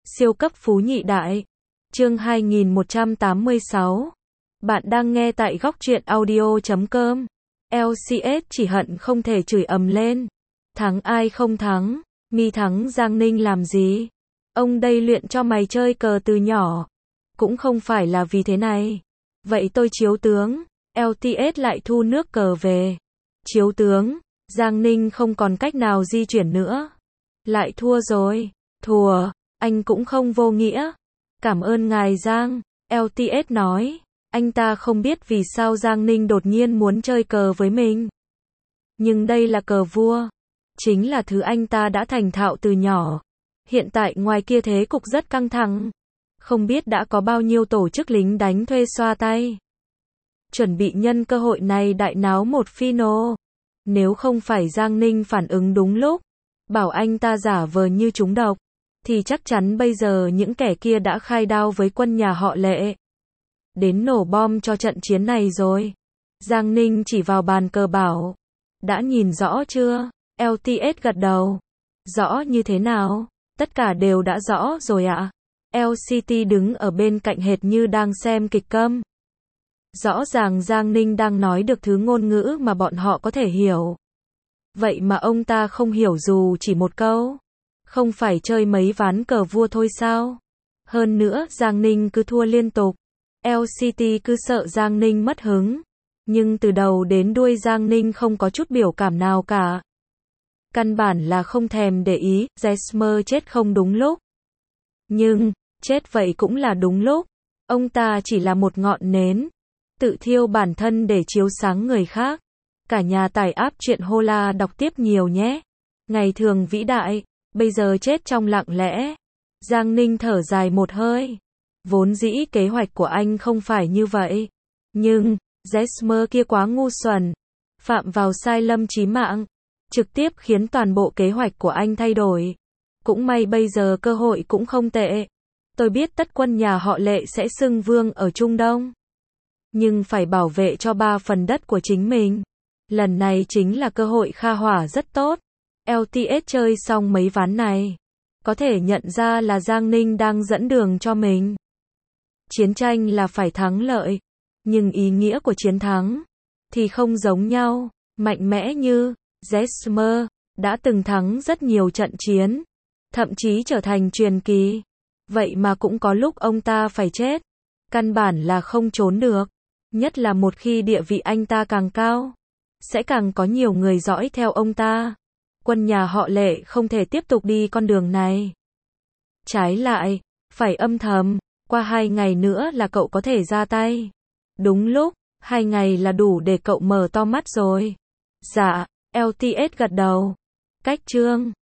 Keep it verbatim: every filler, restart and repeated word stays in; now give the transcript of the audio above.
Siêu cấp phú nhị đại. Chương hai nghìn một trăm tám mươi sáu. Bạn đang nghe tại góc truyện audio chấm com. lờ xê ét chỉ hận không thể chửi ầm lên. Thắng ai không thắng, mi thắng Giang Ninh làm gì? Ông đây luyện cho mày chơi cờ từ nhỏ. Cũng không phải là vì thế này. Vậy tôi chiếu tướng, lờ tê ét lại thu nước cờ về. Chiếu tướng, Giang Ninh không còn cách nào di chuyển nữa. Lại thua rồi, thua, anh cũng không vô nghĩa. Cảm ơn ngài Giang, lờ tê ét nói. Anh ta không biết vì sao Giang Ninh đột nhiên muốn chơi cờ với mình. Nhưng đây là cờ vua. Chính là thứ anh ta đã thành thạo từ nhỏ. Hiện tại ngoài kia thế cục rất căng thẳng. Không biết đã có bao nhiêu tổ chức lính đánh thuê xoa tay. Chuẩn bị nhân cơ hội này đại náo một phino. Nếu không phải Giang Ninh phản ứng đúng lúc, bảo anh ta giả vờ như trúng độc, thì chắc chắn bây giờ những kẻ kia đã khai đao với quân nhà họ Lệ. Đến nổ bom cho trận chiến này rồi. Giang Ninh chỉ vào bàn cờ bảo. Đã nhìn rõ chưa? lờ tê ét gật đầu. Rõ như thế nào? Tất cả đều đã rõ rồi ạ. lờ xê tê đứng ở bên cạnh hệt như đang xem kịch câm. Rõ ràng Giang Ninh đang nói được thứ ngôn ngữ mà bọn họ có thể hiểu. Vậy mà ông ta không hiểu dù chỉ một câu. Không phải chơi mấy ván cờ vua thôi sao? Hơn nữa Giang Ninh cứ thua liên tục. lờ xê tê cứ sợ Giang Ninh mất hứng. Nhưng từ đầu đến đuôi Giang Ninh không có chút biểu cảm nào cả. Căn bản là không thèm để ý, Jesmer chết không đúng lúc. Nhưng, chết vậy cũng là đúng lúc. Ông ta chỉ là một ngọn nến. Tự thiêu bản thân để chiếu sáng người khác. Cả nhà tải app truyện Hola đọc tiếp nhiều nhé. Ngày thường vĩ đại, bây giờ chết trong lặng lẽ. Giang Ninh thở dài một hơi. Vốn dĩ kế hoạch của anh không phải như vậy. Nhưng, Jesmer kia quá ngu xuẩn. Phạm vào sai lầm chí mạng. Trực tiếp khiến toàn bộ kế hoạch của anh thay đổi. Cũng may bây giờ cơ hội cũng không tệ. Tôi biết tất quân nhà họ Lệ sẽ xưng vương ở Trung Đông. Nhưng phải bảo vệ cho ba phần đất của chính mình. Lần này chính là cơ hội khai hỏa rất tốt. lờ tê ét chơi xong mấy ván này. Có thể nhận ra là Giang Ninh đang dẫn đường cho mình. Chiến tranh là phải thắng lợi. Nhưng ý nghĩa của chiến thắng thì không giống nhau. Mạnh mẽ như Jesmer đã từng thắng rất nhiều trận chiến. Thậm chí trở thành truyền kỳ. Vậy mà cũng có lúc ông ta phải chết. Căn bản là không trốn được. Nhất là một khi địa vị anh ta càng cao. Sẽ càng có nhiều người dõi theo ông ta. Quân nhà họ Lệ không thể tiếp tục đi con đường này. Trái lại, phải âm thầm. Qua hai ngày nữa là cậu có thể ra tay. Đúng lúc, hai ngày là đủ để cậu mở to mắt rồi. Dạ, lờ tê ét gật đầu. Cách chương